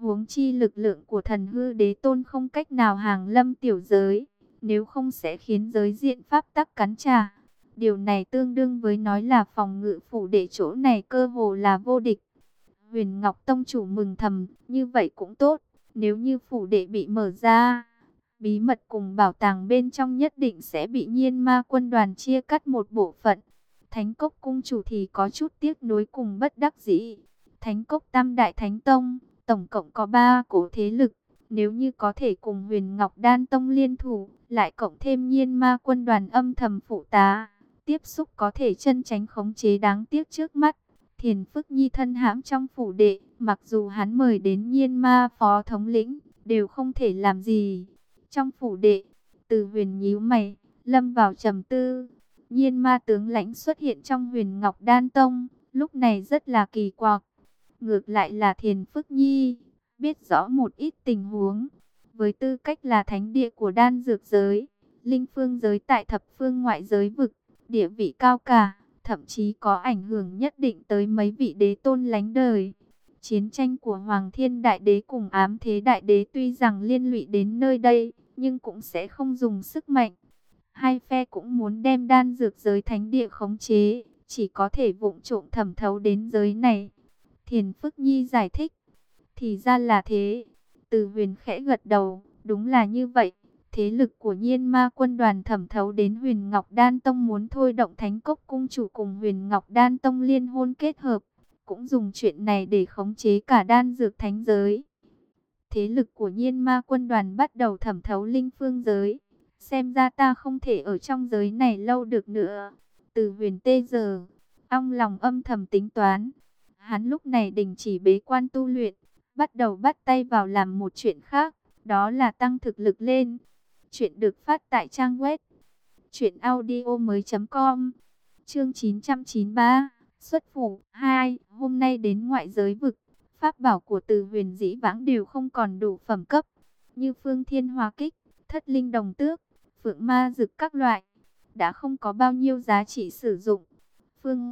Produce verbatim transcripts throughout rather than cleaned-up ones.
Huống chi lực lượng của thần hư đế tôn không cách nào hàng lâm tiểu giới, nếu không sẽ khiến giới diện pháp tắc cắn trả. Điều này tương đương với nói là phòng ngự phủ đệ chỗ này cơ hồ là vô địch. Huyền Ngọc Tông chủ mừng thầm, như vậy cũng tốt, nếu như phủ đệ bị mở ra, bí mật cùng bảo tàng bên trong nhất định sẽ bị Nhiên Ma quân đoàn chia cắt một bộ phận. Thánh Cốc cung chủ thì có chút tiếc nuối cùng bất đắc dĩ. Thánh Cốc Tam Đại Thánh Tông, tổng cộng có ba cổ thế lực, nếu như có thể cùng Huyền Ngọc Đan Tông liên thủ, lại cộng thêm Nhiên Ma quân đoàn âm thầm phụ tá, tiếp xúc có thể chân tránh khống chế đáng tiếc trước mắt. Thiền Phức Nhi thân hãm trong phủ đệ, mặc dù hắn mời đến Nhiên Ma phó thống lĩnh, đều không thể làm gì. Trong phủ đệ, Từ Huyền nhíu mày, lâm vào trầm tư. Nhiên Ma tướng lãnh xuất hiện trong Huyền Ngọc Đan Tông, lúc này rất là kỳ quặc. Ngược lại là Thiền Phức Nhi, biết rõ một ít tình huống. Với tư cách là thánh địa của đan dược giới, linh phương giới tại thập phương ngoại giới vực, địa vị cao cả, thậm chí có ảnh hưởng nhất định tới mấy vị đế tôn lánh đời. Chiến tranh của Hoàng Thiên Đại Đế cùng Ám Thế Đại Đế tuy rằng liên lụy đến nơi đây, nhưng cũng sẽ không dùng sức mạnh. Hai phe cũng muốn đem đan dược giới thánh địa khống chế, chỉ có thể vụng trộm thẩm thấu đến giới này. Thiền Phức Nhi giải thích, thì ra là thế. Từ Huyền khẽ gật đầu, đúng là như vậy. Thế lực của Nhiên Ma quân đoàn thẩm thấu đến Huyền Ngọc Đan Tông, muốn thôi động Thánh Cốc cung chủ cùng Huyền Ngọc Đan Tông liên hôn kết hợp, cũng dùng chuyện này để khống chế cả đan dược thánh giới. Thế lực của Nhiên Ma quân đoàn bắt đầu thẩm thấu linh phương giới. Xem ra ta không thể ở trong giới này lâu được nữa. Từ Huyền tê giờ, ong lòng âm thầm tính toán. Hắn lúc này đình chỉ bế quan tu luyện, bắt đầu bắt tay vào làm một chuyện khác, đó là tăng thực lực lên. Chuyện được phát tại trang web truyện audio mới chấm com. Chương chín trăm chín mươi ba, xuất phủ hai. Hôm nay đến ngoại giới vực, pháp bảo của Từ Huyền dĩ vãng đều không còn đủ phẩm cấp, như Phương Thiên Hỏa Kích, Thất Linh Đồng Tước, Phượng Ma Dực các loại, đã không có bao nhiêu giá trị sử dụng. Phương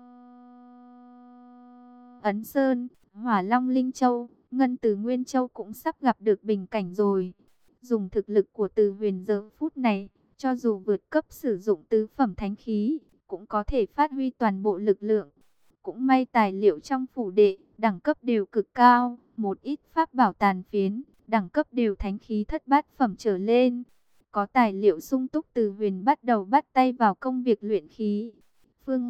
Ấn Sơn, Hỏa Long Linh Châu, Ngân Từ Nguyên Châu cũng sắp gặp được bình cảnh rồi. Dùng thực lực của Từ Huyền giờ phút này, cho dù vượt cấp sử dụng tứ phẩm thánh khí, cũng có thể phát huy toàn bộ lực lượng. Cũng may tài liệu trong phủ đệ, đẳng cấp đều cực cao, một ít pháp bảo tàn phiến, đẳng cấp đều thánh khí thất bát phẩm trở lên. Có tài liệu sung túc, Từ Huyền bắt đầu bắt tay vào công việc luyện khí. Phương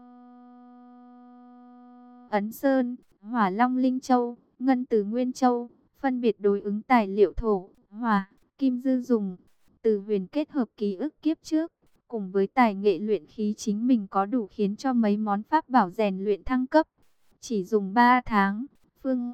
Ấn Sơn, Hỏa Long Linh Châu, Ngân Từ Nguyên Châu, phân biệt đối ứng tài liệu thổ, hỏa, kim dư dùng. Từ Huyền kết hợp ký ức kiếp trước, cùng với tài nghệ luyện khí chính mình có đủ khiến cho mấy món pháp bảo rèn luyện thăng cấp. Chỉ dùng ba tháng, Phương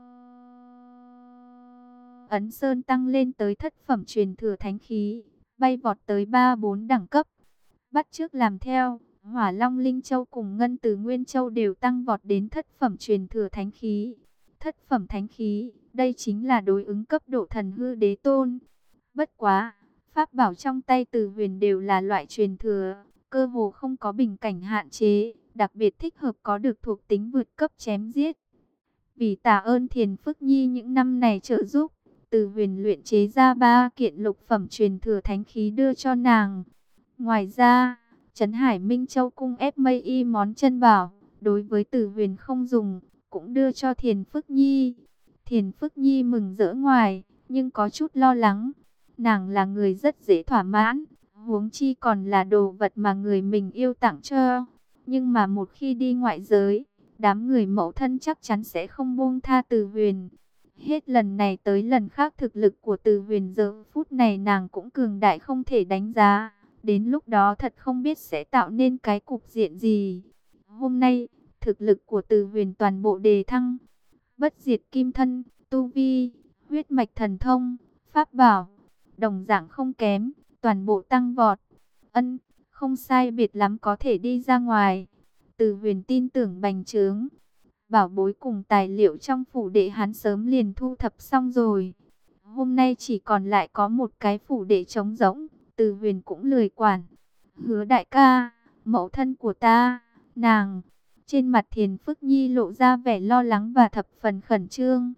Ấn Sơn tăng lên tới thất phẩm truyền thừa thánh khí, bay vọt tới ba bốn đẳng cấp. Bắt chước làm theo, Hỏa Long Linh Châu cùng Ngân Từ Nguyên Châu đều tăng vọt đến thất phẩm truyền thừa thánh khí. Thất phẩm thánh khí, đây chính là đối ứng cấp độ thần hư đế tôn. Bất quá, pháp bảo trong tay Từ Huyền đều là loại truyền thừa, cơ hồ không có bình cảnh hạn chế, đặc biệt thích hợp có được thuộc tính vượt cấp chém giết. Vì tạ ơn Thiền Phức Nhi những năm này trợ giúp, Từ Huyền luyện chế ra ba kiện lục phẩm truyền thừa thánh khí đưa cho nàng. Ngoài ra, Trấn Hải Minh Châu cung ép mây y món chân bảo, đối với Từ Huyền không dùng, cũng đưa cho Thiền Phức Nhi. Thiền Phức Nhi mừng rỡ ngoài, nhưng có chút lo lắng. Nàng là người rất dễ thỏa mãn, huống chi còn là đồ vật mà người mình yêu tặng cho. Nhưng mà một khi đi ngoại giới, đám người mẫu thân chắc chắn sẽ không buông tha Từ Huyền. Hết lần này tới lần khác thực lực của Từ Huyền giờ phút này nàng cũng cường đại không thể đánh giá. Đến lúc đó thật không biết sẽ tạo nên cái cục diện gì. Hôm nay, thực lực của Từ Huyền toàn bộ đề thăng. Bất diệt kim thân, tu vi, huyết mạch thần thông, pháp bảo, đồng dạng không kém, toàn bộ tăng vọt. Ân, không sai biệt lắm có thể đi ra ngoài. Từ Huyền tin tưởng bành trướng. Bảo bối cùng tài liệu trong phủ đệ hắn sớm liền thu thập xong rồi. Hôm nay chỉ còn lại có một cái phủ đệ trống rỗng. Từ Huyền cũng lười quản. Hứa đại ca, mẫu thân của ta, nàng. Trên mặt Thiền Phức Nhi lộ ra vẻ lo lắng và thập phần khẩn trương.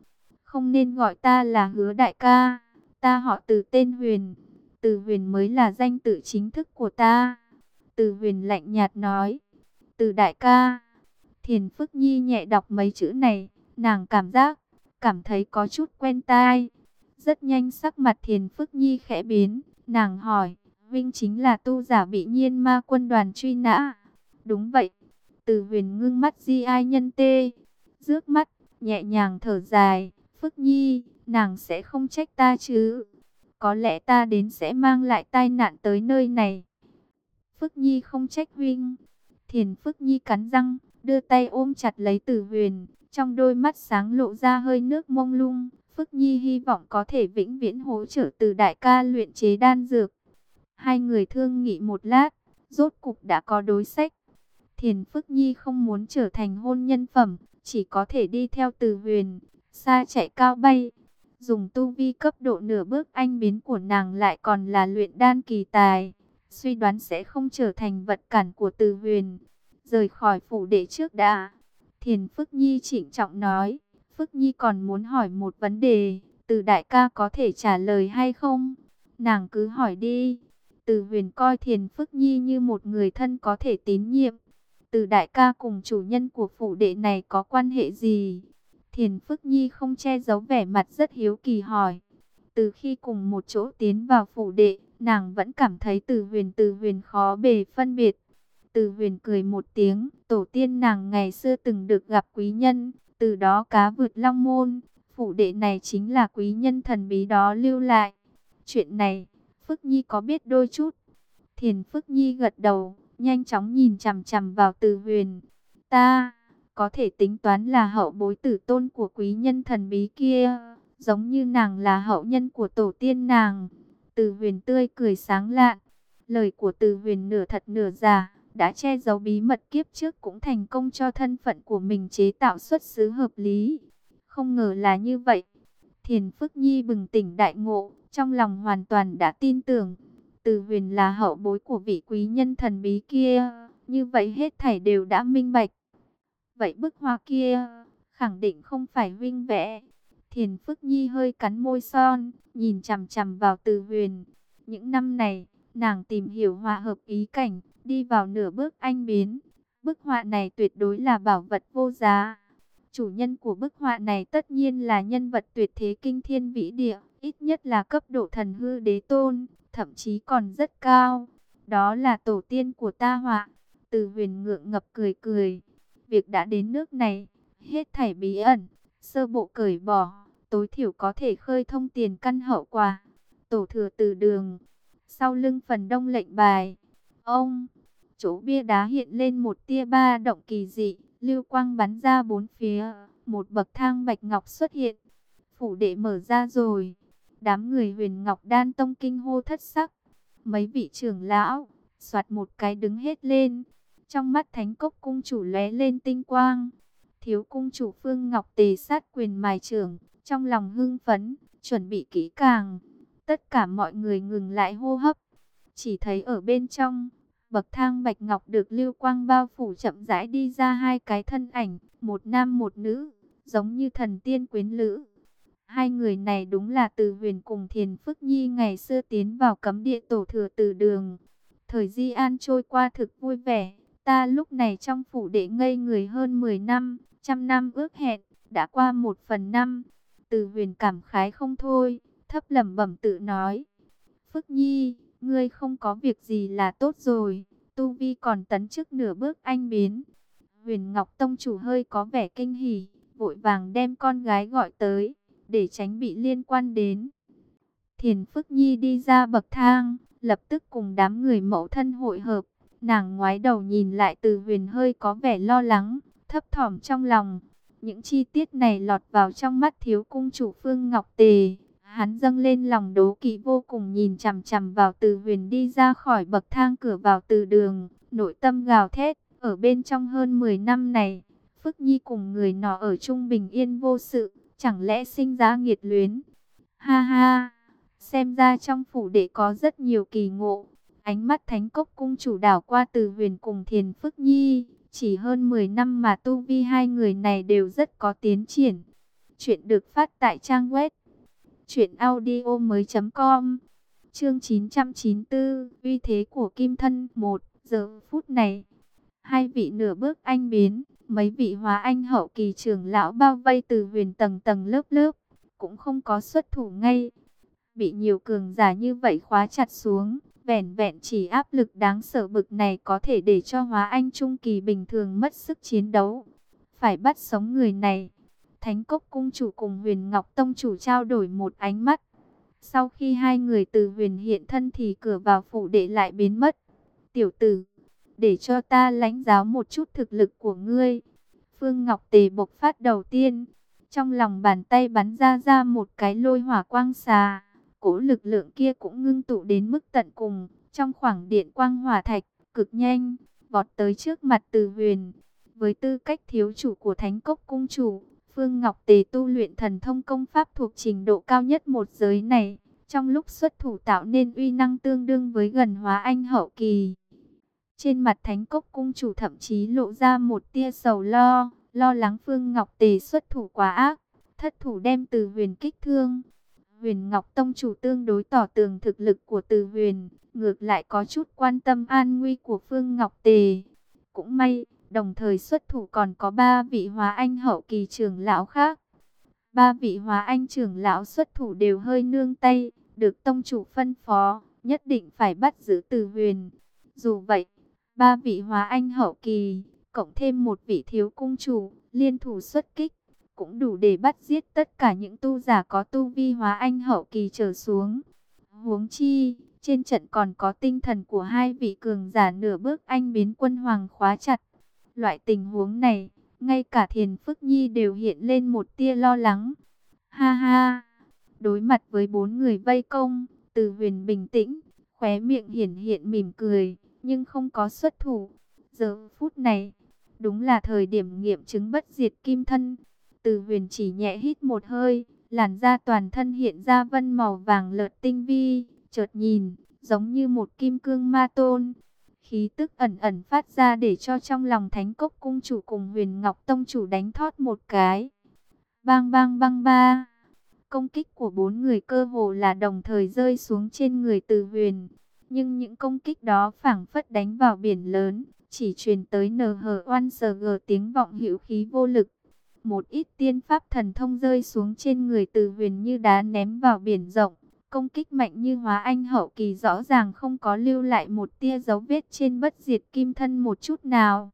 Không nên gọi ta là Hứa đại ca, ta họ Từ tên Huyền. Từ Huyền mới là danh tự chính thức của ta. Từ Huyền lạnh nhạt nói. Từ đại ca. Thiền Phức Nhi nhẹ đọc mấy chữ này, nàng cảm giác, cảm thấy có chút quen tai. Rất nhanh sắc mặt Thiền Phức Nhi khẽ biến, nàng hỏi, Vinh chính là tu giả bị Nhiên Ma quân đoàn truy nã. Đúng vậy. Từ Huyền ngưng mắt di ai nhân tê, rước mắt, nhẹ nhàng thở dài, Phức Nhi, nàng sẽ không trách ta chứ? Có lẽ ta đến sẽ mang lại tai nạn tới nơi này. Phức Nhi không trách huynh. Thiền Phức Nhi cắn răng, đưa tay ôm chặt lấy Từ Huyền, trong đôi mắt sáng lộ ra hơi nước mông lung. Phức Nhi hy vọng có thể vĩnh viễn hỗ trợ Từ đại ca luyện chế đan dược. Hai người thương nghị một lát, rốt cục đã có đối sách. Thiền Phức Nhi không muốn trở thành hôn nhân phẩm, chỉ có thể đi theo Từ Huyền, xa chạy cao bay. Dùng tu vi cấp độ nửa bước anh biến của nàng lại còn là luyện đan kỳ tài, suy đoán sẽ không trở thành vật cản của Từ Huyền. Rời khỏi phủ đệ trước đã. Thiền Phức Nhi trịnh trọng nói. Phức Nhi còn muốn hỏi một vấn đề, Từ đại ca có thể trả lời hay không? Nàng cứ hỏi đi. Từ Huyền coi Thiền Phức Nhi như một người thân có thể tín nhiệm. Từ đại ca cùng chủ nhân của phủ đệ này có quan hệ gì? Thiền Phức Nhi không che giấu vẻ mặt rất hiếu kỳ hỏi. Từ khi cùng một chỗ tiến vào phủ đệ, nàng vẫn cảm thấy Từ Huyền Từ Huyền khó bề phân biệt. Từ Huyền cười một tiếng, tổ tiên nàng ngày xưa từng được gặp quý nhân, từ đó cá vượt long môn, phủ đệ này chính là quý nhân thần bí đó lưu lại. Chuyện này, Phức Nhi có biết đôi chút. Thiền Phức Nhi gật đầu, nhanh chóng nhìn chằm chằm vào Từ Huyền. Ta có thể tính toán là hậu bối tử tôn của quý nhân thần bí kia, giống như nàng là hậu nhân của tổ tiên nàng. Từ Huyền tươi cười sáng lạn, lời của Từ Huyền nửa thật nửa giả, đã che giấu bí mật kiếp trước cũng thành công cho thân phận của mình chế tạo xuất xứ hợp lý. Không ngờ là như vậy. Thiền Phức Nhi bừng tỉnh đại ngộ, trong lòng hoàn toàn đã tin tưởng. Từ Huyền là hậu bối của vị quý nhân thần bí kia, như vậy hết thảy đều đã minh bạch. Vậy bức hoa kia, khẳng định không phải huynh vẽ. Thiền Phức Nhi hơi cắn môi son, nhìn chằm chằm vào Từ Huyền. Những năm này, nàng tìm hiểu hòa hợp ý cảnh, đi vào nửa bước anh biến. Bức họa này tuyệt đối là bảo vật vô giá. Chủ nhân của bức họa này tất nhiên là nhân vật tuyệt thế kinh thiên vĩ địa, ít nhất là cấp độ thần hư đế tôn, thậm chí còn rất cao. Đó là tổ tiên của ta họa. Từ Huyền ngượng ngập cười cười. Việc đã đến nước này, hết thảy bí ẩn, sơ bộ cởi bỏ, tối thiểu có thể khơi thông tiền căn hậu quả. Tổ thừa Từ Đường, sau lưng phần đông lệnh bài. Ông, chỗ bia đá hiện lên một tia ba động kỳ dị, lưu quang bắn ra bốn phía, một bậc thang bạch ngọc xuất hiện. Phủ đệ mở ra rồi. Đám người Huyền Ngọc Đan Tông kinh hô thất sắc. Mấy vị trưởng lão, soạt một cái đứng hết lên. Trong mắt Thánh Cốc cung chủ lóe lên tinh quang. Thiếu cung chủ Phương Ngọc Tề sát quyền mài trưởng, trong lòng hưng phấn, chuẩn bị kỹ càng. Tất cả mọi người ngừng lại hô hấp. Chỉ thấy ở bên trong, bậc thang bạch ngọc được lưu quang bao phủ chậm rãi đi ra hai cái thân ảnh, một nam một nữ, giống như thần tiên quyến lữ. Hai người này đúng là Từ Huyền cùng Thiền Phức Nhi ngày xưa tiến vào cấm địa tổ thừa Từ Đường. Thời Di An trôi qua thực vui vẻ. Ta lúc này trong phủ đệ ngây người hơn mười năm, trăm năm ước hẹn, đã qua một phần năm. Từ Huyền cảm khái không thôi, thấp lẩm bẩm tự nói. Phức Nhi, ngươi không có việc gì là tốt rồi, tu vi còn tấn chức nửa bước anh biến. Huyền Ngọc Tông chủ hơi có vẻ kinh hỉ, vội vàng đem con gái gọi tới, để tránh bị liên quan đến. Thiền Phức Nhi đi ra bậc thang, lập tức cùng đám người mẫu thân hội hợp. Nàng ngoái đầu nhìn lại Từ Huyền hơi có vẻ lo lắng, thấp thỏm trong lòng. Những chi tiết này lọt vào trong mắt thiếu cung chủ Phương Ngọc Tề. Hắn dâng lên lòng đố kỵ vô cùng, nhìn chằm chằm vào Từ Huyền đi ra khỏi bậc thang cửa vào Từ Đường. Nội tâm gào thét, ở bên trong hơn mười năm này, Phức Nhi cùng người nọ ở chung bình yên vô sự, chẳng lẽ sinh ra nghiệt luyến. Ha ha, xem ra trong phủ đệ có rất nhiều kỳ ngộ. Ánh mắt Thánh Cốc cung chủ đảo qua Từ Huyền cùng Thiền Phức Nhi, chỉ hơn mười năm mà tu vi hai người này đều rất có tiến triển. Chuyện được phát tại trang web truyện audio mới com. Chương chín trăm chín mươi tư, uy thế của Kim Thân. Một giờ phút này, hai vị nửa bước anh biến, mấy vị hóa anh hậu kỳ trưởng lão bao vây Từ Huyền tầng tầng lớp lớp, cũng không có xuất thủ ngay. Bị nhiều cường giả như vậy khóa chặt xuống, vẻn vẹn chỉ áp lực đáng sợ bực này có thể để cho hóa anh trung kỳ bình thường mất sức chiến đấu. Phải bắt sống người này. Thánh Cốc cung chủ cùng Huyền Ngọc tông chủ trao đổi một ánh mắt. Sau khi hai người Từ Huyền hiện thân thì cửa vào phủ đệ lại biến mất. Tiểu tử, để cho ta lãnh giáo một chút thực lực của ngươi. Phương Ngọc Tề bộc phát đầu tiên, trong lòng bàn tay bắn ra ra một cái lôi hỏa quang xà. Cỗ lực lượng kia cũng ngưng tụ đến mức tận cùng, trong khoảng điện quang hỏa thạch, cực nhanh, vọt tới trước mặt Từ Huyền. Với tư cách thiếu chủ của Thánh Cốc cung chủ, Phương Ngọc Tề tu luyện thần thông công pháp thuộc trình độ cao nhất một giới này, trong lúc xuất thủ tạo nên uy năng tương đương với gần hóa anh hậu kỳ. Trên mặt Thánh Cốc cung chủ thậm chí lộ ra một tia sầu lo, lo lắng Phương Ngọc Tề xuất thủ quá ác, thất thủ đem Từ Huyền kích thương. Huyền Ngọc tông chủ tương đối tỏ tường thực lực của Từ Huyền, ngược lại có chút quan tâm an nguy của Phương Ngọc Tề. Cũng may, đồng thời xuất thủ còn có ba vị hóa anh hậu kỳ trưởng lão khác. Ba vị hóa anh trưởng lão xuất thủ đều hơi nương tay, được tông chủ phân phó, nhất định phải bắt giữ Từ Huyền. Dù vậy, ba vị hóa anh hậu kỳ, cộng thêm một vị thiếu cung chủ, liên thủ xuất kích, cũng đủ để bắt giết tất cả những tu giả có tu vi hóa anh hậu kỳ trở xuống. Huống chi, trên trận còn có tinh thần của hai vị cường giả nửa bước anh biến quân hoàng khóa chặt. Loại tình huống này, ngay cả Thiền Phức Nhi đều hiện lên một tia lo lắng. Ha ha, đối mặt với bốn người vây công, Từ Huyền bình tĩnh, khóe miệng hiển hiện mỉm cười, nhưng không có xuất thủ. Giờ phút này, đúng là thời điểm nghiệm chứng bất diệt kim thân. Từ Huyền chỉ nhẹ hít một hơi, làn da toàn thân hiện ra vân màu vàng lợt tinh vi, chợt nhìn, giống như một kim cương ma tôn. Khí tức ẩn ẩn phát ra để cho trong lòng Thánh Cốc cung chủ cùng Huyền Ngọc tông chủ đánh thót một cái. Bang bang bang ba. Công kích của bốn người cơ hồ là đồng thời rơi xuống trên người Từ Huyền. Nhưng những công kích đó phảng phất đánh vào biển lớn, chỉ truyền tới nờ hờ oan sờ gờ tiếng vọng hữu khí vô lực. Một ít tiên pháp thần thông rơi xuống trên người Từ Huyền như đá ném vào biển rộng. Công kích mạnh như hóa anh hậu kỳ rõ ràng không có lưu lại một tia dấu vết trên bất diệt kim thân một chút nào.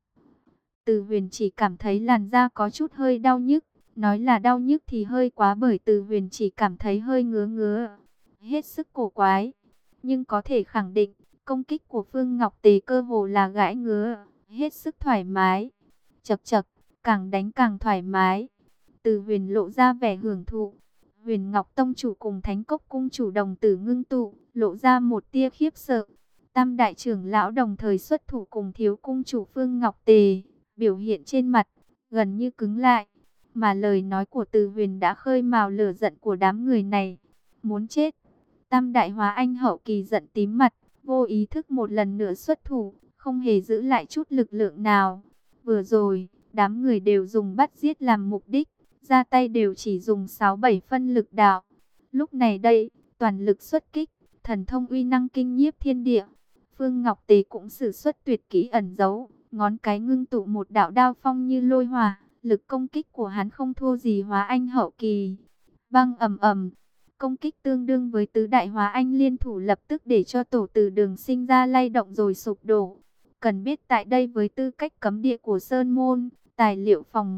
Từ Huyền chỉ cảm thấy làn da có chút hơi đau nhức. Nói là đau nhức thì hơi quá, bởi Từ Huyền chỉ cảm thấy hơi ngứa ngứa. Hết sức cổ quái. Nhưng có thể khẳng định, công kích của Phương Ngọc Tề cơ hồ là gãi ngứa. Hết sức thoải mái. Chật chật, càng đánh càng thoải mái. Từ Huyền lộ ra vẻ hưởng thụ. Huyền Ngọc tông chủ cùng Thánh Cốc cung chủ đồng tử ngưng tụ, lộ ra một tia khiếp sợ. Tam đại trưởng lão đồng thời xuất thủ cùng thiếu cung chủ Phương Ngọc Tề, biểu hiện trên mặt gần như cứng lại, mà lời nói của Từ Huyền đã khơi mào lửa giận của đám người này. Muốn chết. Tam đại hóa anh hậu kỳ giận tím mặt, vô ý thức một lần nữa xuất thủ, không hề giữ lại chút lực lượng nào. Vừa rồi, đám người đều dùng bắt giết làm mục đích, ra tay đều chỉ dùng sáu bảy phân lực đạo. Lúc này đây, toàn lực xuất kích, thần thông uy năng kinh nhiếp thiên địa. Phương Ngọc Tề cũng sử xuất tuyệt kỹ ẩn giấu, ngón cái ngưng tụ một đạo đao phong như lôi hỏa, lực công kích của hắn không thua gì hóa anh hậu kỳ. Băng ầm ầm, công kích tương đương với tứ đại hóa anh liên thủ lập tức để cho tổ Từ Đường sinh ra lay động rồi sụp đổ. Cần biết tại đây với tư cách cấm địa của Sơn Môn, tài liệu phòng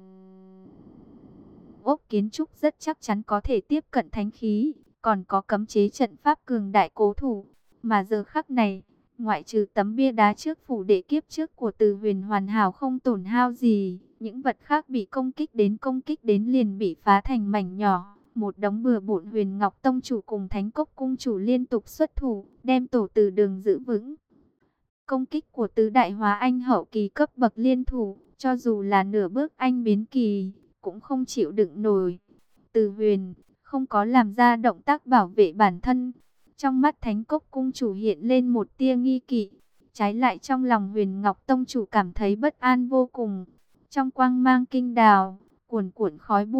ốc kiến trúc rất chắc chắn có thể tiếp cận thánh khí, còn có cấm chế trận pháp cường đại cố thủ. Mà giờ khắc này, ngoại trừ tấm bia đá trước phủ đệ kiếp trước của Từ Huyền hoàn hảo không tổn hao gì, những vật khác bị công kích đến công kích đến liền bị phá thành mảnh nhỏ. Một đống bừa bộn. Huyền Ngọc tông chủ cùng Thánh Cốc cung chủ liên tục xuất thủ, đem tổ Từ Đường giữ vững. Công kích của tứ đại hóa anh hậu kỳ cấp bậc liên thủ, cho dù là nửa bước anh biến kỳ, cũng không chịu đựng nổi. Từ Huyền không có làm ra động tác bảo vệ bản thân. Trong mắt Thánh Cốc cung chủ hiện lên một tia nghi kỵ. Trái lại trong lòng Huyền Ngọc tông chủ cảm thấy bất an vô cùng. Trong quang mang kinh đào, cuồn cuộn khói bụi,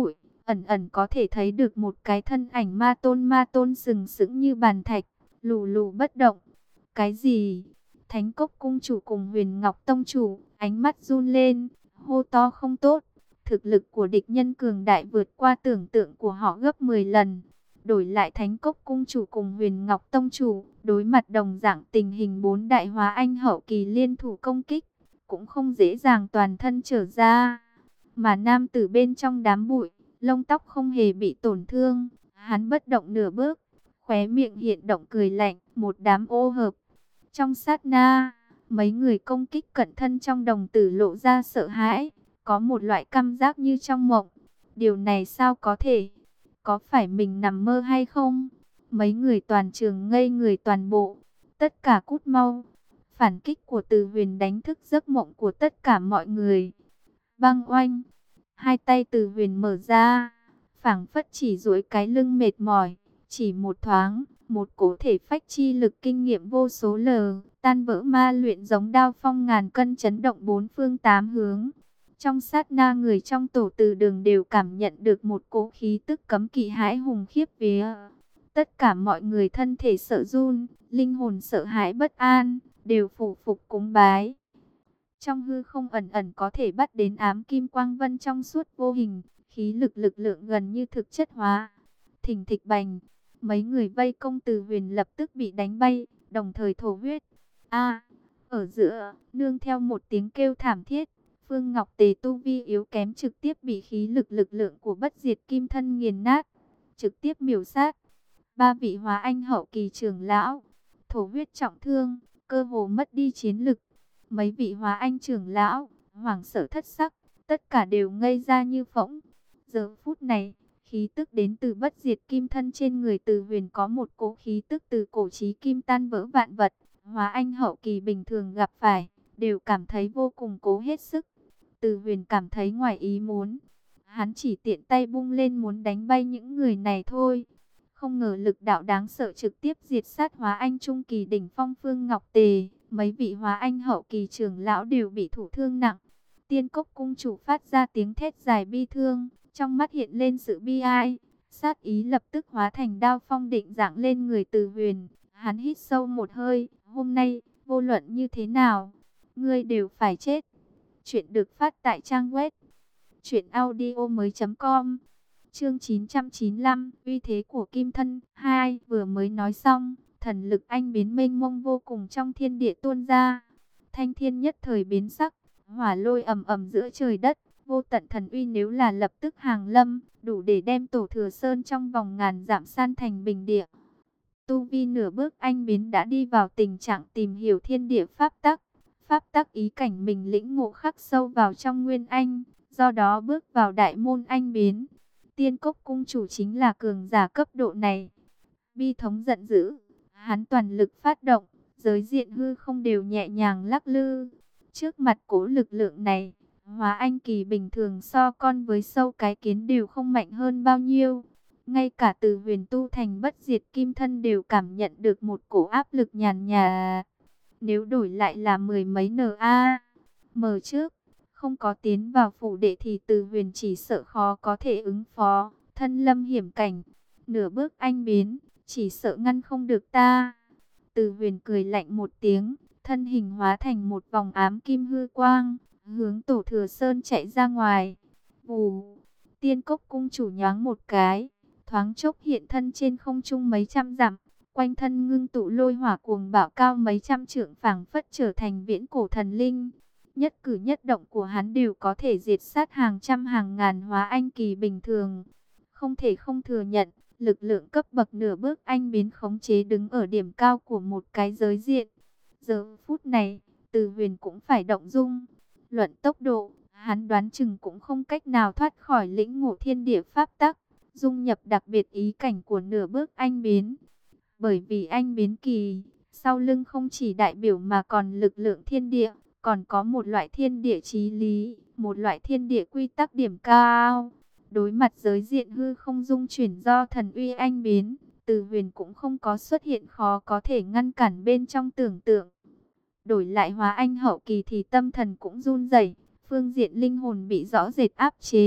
ẩn ẩn có thể thấy được một cái thân ảnh ma tôn ma tôn sừng sững như bàn thạch, lù lù bất động. Cái gì? Thánh Cốc cung chủ cùng Huyền Ngọc tông chủ, ánh mắt run lên, hô to không tốt. Thực lực của địch nhân cường đại vượt qua tưởng tượng của họ gấp mười lần. Đổi lại Thánh Cốc cung chủ cùng Huyền Ngọc tông chủ, đối mặt đồng dạng tình hình bốn đại hóa anh hậu kỳ liên thủ công kích, cũng không dễ dàng toàn thân trở ra. Mà nam tử bên trong đám bụi, lông tóc không hề bị tổn thương, hắn bất động nửa bước, khóe miệng hiện động cười lạnh, một đám ô hợp. Trong sát na, mấy người công kích cận thân trong đồng tử lộ ra sợ hãi, có một loại cảm giác như trong mộng. Điều này sao có thể? Có phải mình nằm mơ hay không? Mấy người toàn trường ngây người toàn bộ, tất cả cút mau. Phản kích của Từ Huyền đánh thức giấc mộng của tất cả mọi người. Băng oanh, hai tay Từ Huyền mở ra, phảng phất chỉ duỗi cái lưng mệt mỏi, chỉ một thoáng, một cỗ thể phách chi lực kinh nghiệm vô số lờ, tan vỡ ma luyện giống đao phong ngàn cân chấn động bốn phương tám hướng. Trong sát na người trong tổ Từ Đường đều cảm nhận được một cỗ khí tức cấm kỵ hãi hùng khiếp vía. Tất cả mọi người thân thể sợ run, linh hồn sợ hãi bất an, đều phủ phục cúng bái. Trong hư không ẩn ẩn có thể bắt đến ám kim quang vân trong suốt vô hình, khí lực lực lượng gần như thực chất hóa. Thình thịch bành, mấy người vây công Từ Huyền lập tức bị đánh bay, đồng thời thổ huyết. A, ở giữa, nương theo một tiếng kêu thảm thiết, Phương Ngọc Tề tu vi yếu kém trực tiếp bị khí lực lực lượng của bất diệt kim thân nghiền nát, trực tiếp miểu sát. Ba vị hóa anh hậu kỳ trưởng lão, thổ huyết trọng thương, cơ hồ mất đi chiến lực. Mấy vị hóa anh trưởng lão, hoảng sợ thất sắc, tất cả đều ngây ra như phỗng. Giờ phút này, khí tức đến từ bất diệt kim thân trên người Từ Huyền có một cỗ khí tức từ cổ chí kim tan vỡ vạn vật. Hóa anh hậu kỳ bình thường gặp phải, đều cảm thấy vô cùng cố hết sức. Từ Huyền cảm thấy ngoài ý muốn. Hắn chỉ tiện tay bung lên muốn đánh bay những người này thôi. Không ngờ lực đạo đáng sợ trực tiếp diệt sát hóa anh trung kỳ đỉnh phong Phương Ngọc Tề. Mấy vị hóa anh hậu kỳ trưởng lão đều bị thủ thương nặng. Tiên Cốc cung chủ phát ra tiếng thét dài bi thương, trong mắt hiện lên sự bi ai. Sát ý lập tức hóa thành đao phong định dạng lên người Từ Huyền. Hắn hít sâu một hơi, hôm nay, vô luận như thế nào, ngươi đều phải chết. Chuyện được phát tại trang web truyện audio mới chấm com. Chương chín trăm chín mươi lăm, uy thế của Kim Thân hai. Vừa mới nói xong, thần lực anh biến mênh mông vô cùng trong thiên địa tuôn ra. Thanh thiên nhất thời biến sắc, hỏa lôi ầm ầm giữa trời đất, vô tận thần uy nếu là lập tức hàng lâm, đủ để đem Tổ Thừa Sơn trong vòng ngàn dặm san thành bình địa. Tu vi nửa bước anh biến đã đi vào tình trạng tìm hiểu thiên địa pháp tắc. Pháp tắc ý cảnh mình lĩnh ngộ khắc sâu vào trong nguyên anh, do đó bước vào đại môn anh biến. Tiên Cốc cung chủ chính là cường giả cấp độ này. Bi thống giận dữ, hắn toàn lực phát động, giới diện hư không đều nhẹ nhàng lắc lư. Trước mặt cố lực lượng này, hóa anh kỳ bình thường so con với sâu cái kiến đều không mạnh hơn bao nhiêu. Ngay cả Từ Huyền tu thành bất diệt kim thân đều cảm nhận được một cổ áp lực nhàn nhà. Nếu đổi lại là mười mấy en a mở trước, không có tiến vào phủ đệ thì Từ Huyền chỉ sợ khó có thể ứng phó. Thân lâm hiểm cảnh, nửa bước anh biến, chỉ sợ ngăn không được ta. Từ Huyền cười lạnh một tiếng, thân hình hóa thành một vòng ám kim hư quang, hướng Tổ Thừa Sơn chạy ra ngoài. Vù, Tiên Cốc cung chủ nhoáng một cái, thoáng chốc hiện thân trên không trung mấy trăm dặm, quanh thân ngưng tụ lôi hỏa cuồng bạo cao mấy trăm trượng, phảng phất trở thành viễn cổ thần linh. Nhất cử nhất động của hắn đều có thể diệt sát hàng trăm hàng ngàn hóa anh kỳ bình thường. Không thể không thừa nhận, lực lượng cấp bậc nửa bước anh biến khống chế đứng ở điểm cao của một cái giới diện. Giờ phút này, Từ Huyền cũng phải động dung. Luận tốc độ, hắn đoán chừng cũng không cách nào thoát khỏi lĩnh ngộ thiên địa pháp tắc, dung nhập đặc biệt ý cảnh của nửa bước anh biến. Bởi vì anh biến kỳ, sau lưng không chỉ đại biểu mà còn lực lượng thiên địa, còn có một loại thiên địa chí lý, một loại thiên địa quy tắc điểm cao. Đối mặt giới diện hư không dung chuyển do thần uy anh biến, Từ Huyền cũng không có xuất hiện khó có thể ngăn cản bên trong tưởng tượng. Đổi lại hóa anh hậu kỳ thì tâm thần cũng run rẩy, phương diện linh hồn bị rõ rệt áp chế,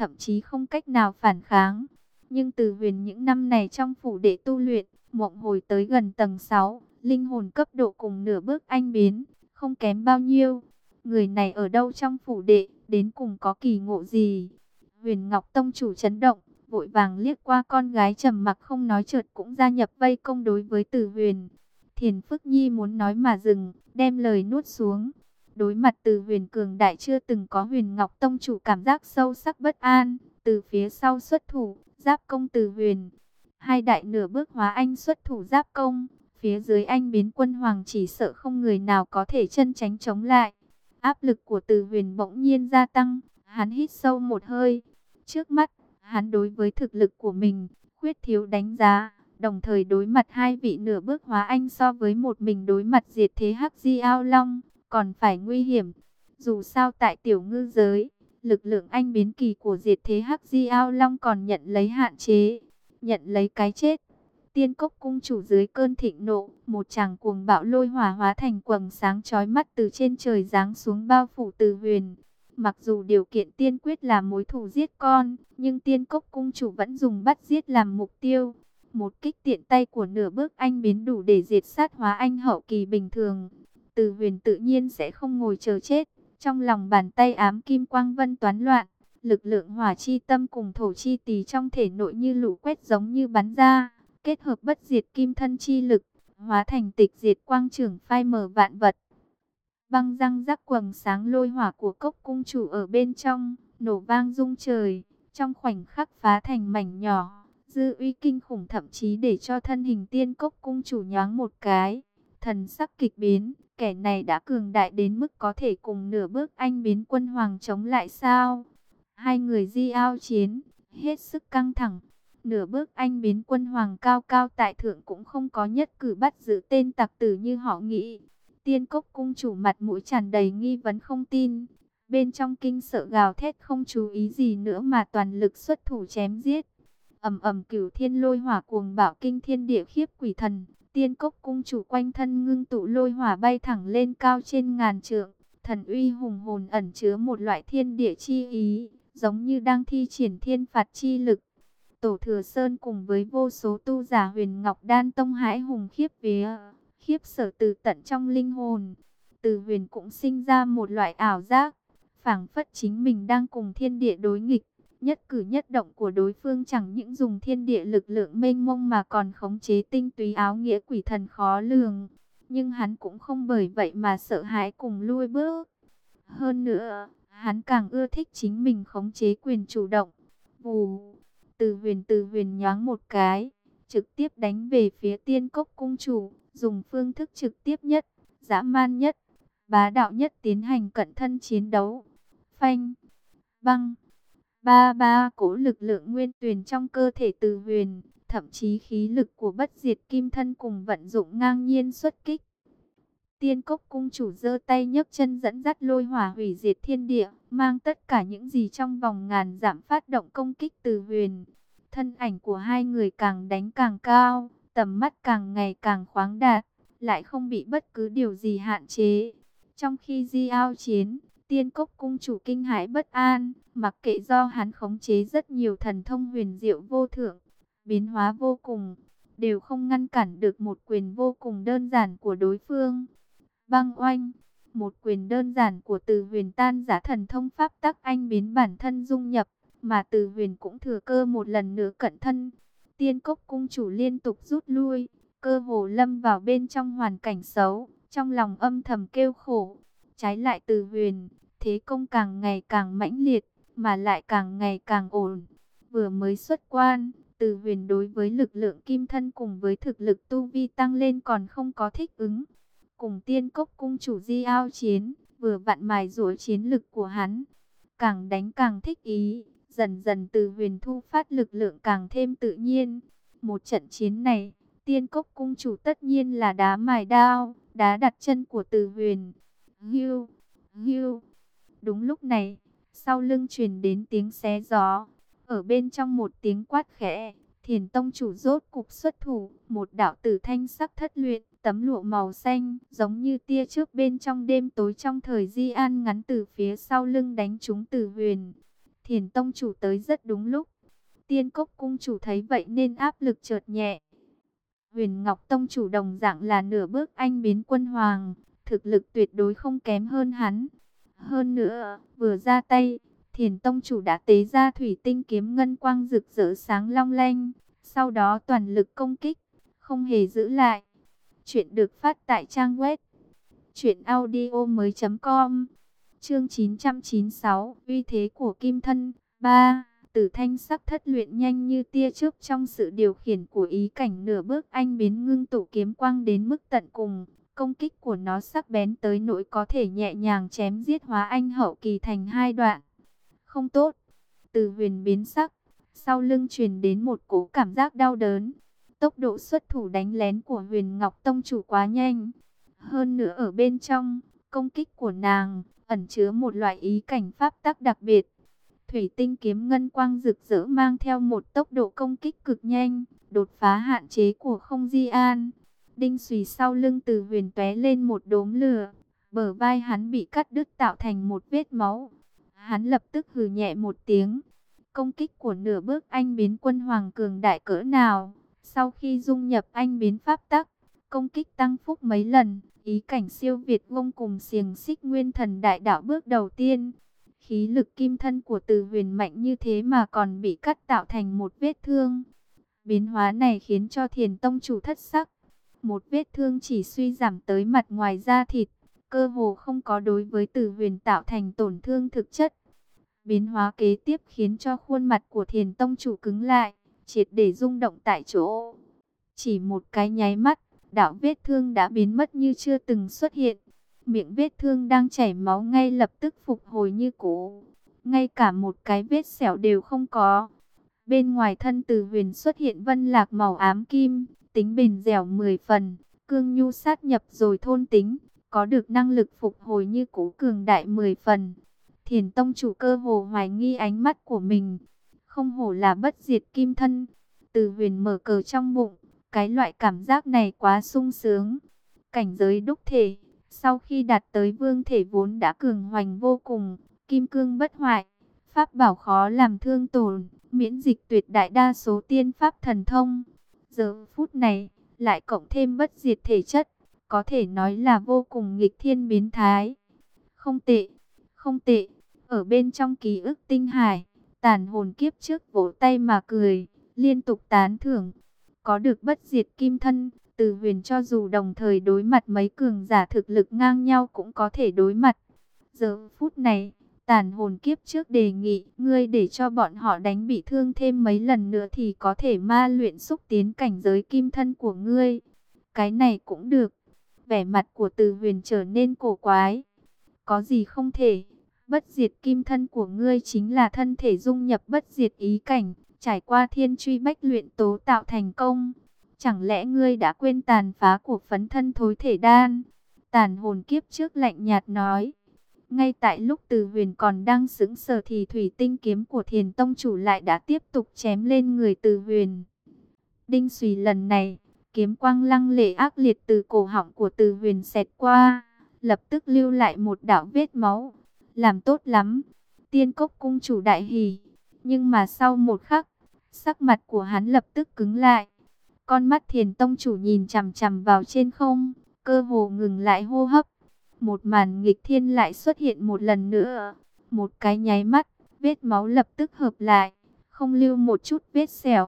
thậm chí không cách nào phản kháng. Nhưng Từ Huyền những năm này trong phủ đệ tu luyện, mộng hồi tới gần tầng sáu, linh hồn cấp độ cùng nửa bước anh biến, không kém bao nhiêu. Người này ở đâu trong phủ đệ, đến cùng có kỳ ngộ gì? Huyền Ngọc Tông chủ chấn động, vội vàng liếc qua con gái trầm mặc không nói, chợt cũng gia nhập vây công đối với Từ Huyền. Thiền Phức Nhi muốn nói mà dừng, đem lời nuốt xuống. Đối mặt Từ Huyền cường đại chưa từng có, Huyền Ngọc Tông chủ cảm giác sâu sắc bất an, từ phía sau xuất thủ, giáp công Từ Huyền. Hai đại nửa bước hóa anh xuất thủ giáp công, phía dưới anh biến quân hoàng chỉ sợ không người nào có thể chân tránh chống lại. Áp lực của Từ Huyền bỗng nhiên gia tăng, hắn hít sâu một hơi. Trước mắt, hắn đối với thực lực của mình, khuyết thiếu đánh giá, đồng thời đối mặt hai vị nửa bước hóa anh so với một mình đối mặt diệt thế Hắc Di Ao Long, còn phải nguy hiểm. Dù sao tại tiểu ngư giới, lực lượng anh biến kỳ của diệt thế Hắc Di Ao Long còn nhận lấy hạn chế, nhận lấy cái chết. Tiên Cốc cung chủ dưới cơn thịnh nộ, một tràng cuồng bạo lôi hỏa hóa thành quầng sáng chói mắt từ trên trời giáng xuống bao phủ Từ Huyền. Mặc dù điều kiện tiên quyết là mối thù giết con, nhưng Tiên Cốc cung chủ vẫn dùng bắt giết làm mục tiêu. Một kích tiện tay của nửa bước anh biến đủ để diệt sát hóa anh hậu kỳ bình thường. Từ Huyền tự nhiên sẽ không ngồi chờ chết. Trong lòng bàn tay ám kim quang vân toán loạn, lực lượng hỏa chi tâm cùng thổ chi tỳ trong thể nội như lũ quét giống như bắn ra, kết hợp bất diệt kim thân chi lực, hóa thành tịch diệt quang trưởng phai mờ vạn vật. Băng răng rắc, quầng sáng lôi hỏa của Cốc cung chủ ở bên trong, nổ vang rung trời, trong khoảnh khắc phá thành mảnh nhỏ, dư uy kinh khủng thậm chí để cho thân hình Tiên Cốc cung chủ nhoáng một cái, thần sắc kịch biến, kẻ này đã cường đại đến mức có thể cùng nửa bước anh biến quân hoàng chống lại sao? Hai người di ao chiến, hết sức căng thẳng. Nửa bước anh biến quân hoàng cao cao tại thượng cũng không có nhất cử bắt giữ tên tặc tử như họ nghĩ. Tiên Cốc cung chủ mặt mũi tràn đầy nghi vấn không tin, bên trong kinh sợ gào thét không chú ý gì nữa mà toàn lực xuất thủ chém giết. Ầm ầm, cửu thiên lôi hỏa cuồng bạo kinh thiên địa khiếp quỷ thần. Tiên Cốc cung chủ quanh thân ngưng tụ lôi hỏa bay thẳng lên cao trên ngàn trượng, thần uy hùng hồn ẩn chứa một loại thiên địa chi ý, giống như đang thi triển thiên phạt chi lực. Tổ Thừa Sơn cùng với vô số tu giả Huyền Ngọc Đan Tông hãi hùng khiếp vía, khiếp sợ từ tận trong linh hồn. Từ Huyền cũng sinh ra một loại ảo giác, phảng phất chính mình đang cùng thiên địa đối nghịch. Nhất cử nhất động của đối phương chẳng những dùng thiên địa lực lượng mênh mông mà còn khống chế tinh túy áo nghĩa quỷ thần khó lường. Nhưng hắn cũng không bởi vậy mà sợ hãi cùng lui bước. Hơn nữa, hắn càng ưa thích chính mình khống chế quyền chủ động. Vù, Từ Huyền từ huyền nhoáng một cái, trực tiếp đánh về phía Tiên Cốc cung chủ, dùng phương thức trực tiếp nhất, dã man nhất, bá đạo nhất tiến hành cận thân chiến đấu. Phanh, băng. Ba ba cố lực lượng nguyên tuyền trong cơ thể Từ Huyền, thậm chí khí lực của bất diệt kim thân cùng vận dụng ngang nhiên xuất kích. Tiên Cốc cung chủ giơ tay nhấc chân dẫn dắt lôi hỏa hủy diệt thiên địa, mang tất cả những gì trong vòng ngàn dặm phát động công kích Từ Huyền. Thân ảnh của hai người càng đánh càng cao, tầm mắt càng ngày càng khoáng đạt, lại không bị bất cứ điều gì hạn chế. Trong khi di ao chiến, Tiên Cốc cung chủ kinh hãi bất an, mặc kệ do hắn khống chế rất nhiều thần thông huyền diệu vô thượng, biến hóa vô cùng, đều không ngăn cản được một quyền vô cùng đơn giản của đối phương. Băng oanh, một quyền đơn giản của Từ Huyền tan rã thần thông pháp tắc anh biến bản thân dung nhập, mà Từ Huyền cũng thừa cơ một lần nữa cận thân. Tiên Cốc cung chủ liên tục rút lui, cơ hồ lâm vào bên trong hoàn cảnh xấu, trong lòng âm thầm kêu khổ. Trái lại Từ Huyền, thế công càng ngày càng mãnh liệt, mà lại càng ngày càng ổn. Vừa mới xuất quan, Từ Huyền đối với lực lượng kim thân cùng với thực lực tu vi tăng lên còn không có thích ứng. Cùng Tiên Cốc cung chủ di ao chiến, vừa vặn mài dũa chiến lực của hắn. Càng đánh càng thích ý, dần dần Từ Huyền thu phát lực lượng càng thêm tự nhiên. Một trận chiến này, Tiên Cốc cung chủ tất nhiên là đá mài đao, đá đặt chân của Từ Huyền. Hưu, hưu. Đúng lúc này, sau lưng truyền đến tiếng xé gió. Ở bên trong một tiếng quát khẽ, Thiền tông chủ rốt cục xuất thủ, một đạo tử thanh sắc thất luyện, tấm lụa màu xanh, giống như tia chớp bên trong đêm tối trong thời Di An ngắn từ phía sau lưng đánh trúng Từ Huyền. Thiền tông chủ tới rất đúng lúc. Tiên Cốc cung chủ thấy vậy nên áp lực chợt nhẹ. Huyền Ngọc tông chủ đồng dạng là nửa bước anh biến quân hoàng, thực lực tuyệt đối không kém hơn hắn. Hơn nữa, vừa ra tay, Thiền tông chủ đã tế ra thủy tinh kiếm ngân quang rực rỡ sáng long lanh, sau đó toàn lực công kích, không hề giữ lại. Chuyện được phát tại trang web truyện audio mới chấm com. Chương chín trăm chín mươi sáu, uy thế của kim thân. Ba, Tử Thanh sắc thất luyện nhanh như tia chớp trong sự điều khiển của ý cảnh, nửa bước anh biến ngưng tụ kiếm quang đến mức tận cùng. Công kích của nó sắc bén tới nỗi có thể nhẹ nhàng chém giết hóa anh hậu kỳ thành hai đoạn. Không tốt. Từ Huyền biến sắc, sau lưng truyền đến một cỗ cảm giác đau đớn. Tốc độ xuất thủ đánh lén của Huyền Ngọc tông chủ quá nhanh. Hơn nữa ở bên trong công kích của nàng ẩn chứa một loại ý cảnh pháp tắc đặc biệt. Thủy tinh kiếm ngân quang rực rỡ mang theo một tốc độ công kích cực nhanh, đột phá hạn chế của không gian. Đinh xùy sau lưng Từ Huyền tóe lên một đốm lửa, bờ vai hắn bị cắt đứt tạo thành một vết máu. Hắn lập tức hừ nhẹ một tiếng. Công kích của nửa bước anh biến quân hoàng cường đại cỡ nào, sau khi dung nhập anh biến pháp tắc, công kích tăng phúc mấy lần. Ý cảnh siêu việt vông cùng xiềng xích nguyên thần đại đạo bước đầu tiên. Khí lực kim thân của Từ Huyền mạnh như thế mà còn bị cắt tạo thành một vết thương. Biến hóa này khiến cho Thiền tông chủ thất sắc. Một vết thương chỉ suy giảm tới mặt ngoài da thịt, cơ hồ không có đối với Từ Huyền tạo thành tổn thương thực chất. Biến hóa kế tiếp khiến cho khuôn mặt của Thiền tông chủ cứng lại, triệt để rung động tại chỗ. Chỉ một cái nháy mắt, đạo vết thương đã biến mất như chưa từng xuất hiện. Miệng vết thương đang chảy máu ngay lập tức phục hồi như cũ. Ngay cả một cái vết sẹo đều không có. Bên ngoài thân Từ Huyền xuất hiện vân lạc màu ám kim, tính bền dẻo mười phần, cương nhu sát nhập rồi thôn tính, có được năng lực phục hồi như cũ cường đại mười phần. Thiền tông chủ cơ hồ hoài nghi ánh mắt của mình. Không hổ là bất diệt kim thân. Từ Huyền mở cờ trong bụng. Cái loại cảm giác này quá sung sướng. Cảnh giới đúc thể, sau khi đạt tới vương thể vốn đã cường hoành vô cùng, kim cương bất hoại, pháp bảo khó làm thương tổn, miễn dịch tuyệt đại đa số tiên pháp thần thông. Giờ phút này, lại cộng thêm bất diệt thể chất, có thể nói là vô cùng nghịch thiên biến thái. Không tệ, không tệ, ở bên trong ký ức tinh hải, tàn hồn kiếp trước vỗ tay mà cười, liên tục tán thưởng. Có được bất diệt kim thân, Từ Huyền cho dù đồng thời đối mặt mấy cường giả thực lực ngang nhau cũng có thể đối mặt. Giờ phút này, tàn hồn kiếp trước đề nghị ngươi để cho bọn họ đánh bị thương thêm mấy lần nữa thì có thể ma luyện xúc tiến cảnh giới kim thân của ngươi. Cái này cũng được. Vẻ mặt của Từ Huyền trở nên cổ quái. Có gì không thể? Bất diệt kim thân của ngươi chính là thân thể dung nhập bất diệt ý cảnh, trải qua thiên truy bách luyện tố tạo thành công. Chẳng lẽ ngươi đã quên tàn phá của phấn thân thối thể đan? Tàn hồn kiếp trước lạnh nhạt nói. Ngay tại lúc Từ Huyền còn đang sững sờ thì thủy tinh kiếm của Thiền tông chủ lại đã tiếp tục chém lên người Từ Huyền. Đinh xùy lần này, kiếm quang lăng lệ ác liệt từ cổ họng của Từ Huyền xẹt qua, lập tức lưu lại một đạo vết máu. Làm tốt lắm, Tiên Cốc cung chủ đại hỉ. Nhưng mà sau một khắc, sắc mặt của hắn lập tức cứng lại. Con mắt Thiền tông chủ nhìn chằm chằm vào trên không, cơ hồ ngừng lại hô hấp. Một màn nghịch thiên lại xuất hiện một lần nữa. Một cái nháy mắt, vết máu lập tức hợp lại, không lưu một chút vết sẹo.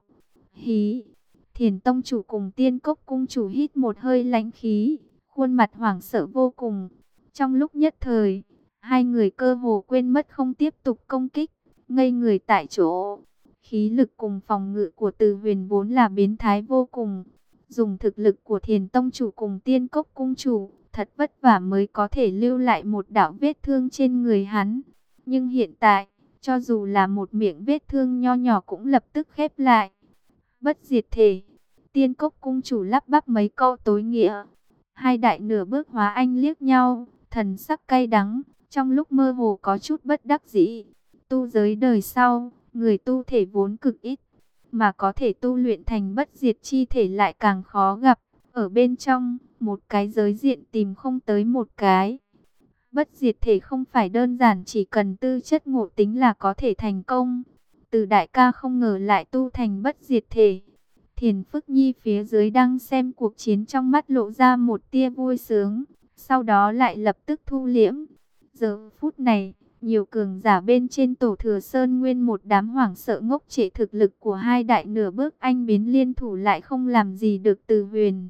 Hí! Thiền tông chủ cùng Tiên Cốc cung chủ hít một hơi lãnh khí, khuôn mặt hoảng sợ vô cùng. Trong lúc nhất thời, hai người cơ hồ quên mất không tiếp tục công kích, ngây người tại chỗ. Khí lực cùng phòng ngự của Từ Huyền vốn là biến thái vô cùng. Dùng thực lực của Thiền tông chủ cùng Tiên Cốc cung chủ, thật vất vả mới có thể lưu lại một đạo vết thương trên người hắn. Nhưng hiện tại, cho dù là một miệng vết thương nho nhỏ cũng lập tức khép lại. Bất diệt thể, Tiên Cốc cung chủ lắp bắp mấy câu tối nghĩa. Hai đại nửa bước hóa anh liếc nhau, thần sắc cay đắng, trong lúc mơ hồ có chút bất đắc dĩ. Tu giới đời sau, người tu thể vốn cực ít, mà có thể tu luyện thành bất diệt chi thể lại càng khó gặp. Ở bên trong, một cái giới diện tìm không tới một cái. Bất diệt thể không phải đơn giản chỉ cần tư chất ngộ tính là có thể thành công. Từ đại ca không ngờ lại tu thành bất diệt thể. Thiền Phức Nhi phía dưới đang xem cuộc chiến, trong mắt lộ ra một tia vui sướng, sau đó lại lập tức thu liễm. Giờ phút này, nhiều cường giả bên trên Tổ Thừa Sơn nguyên một đám hoảng sợ ngốc trệ, thực lực của hai đại nửa bước anh biến liên thủ lại không làm gì được Từ Huyền.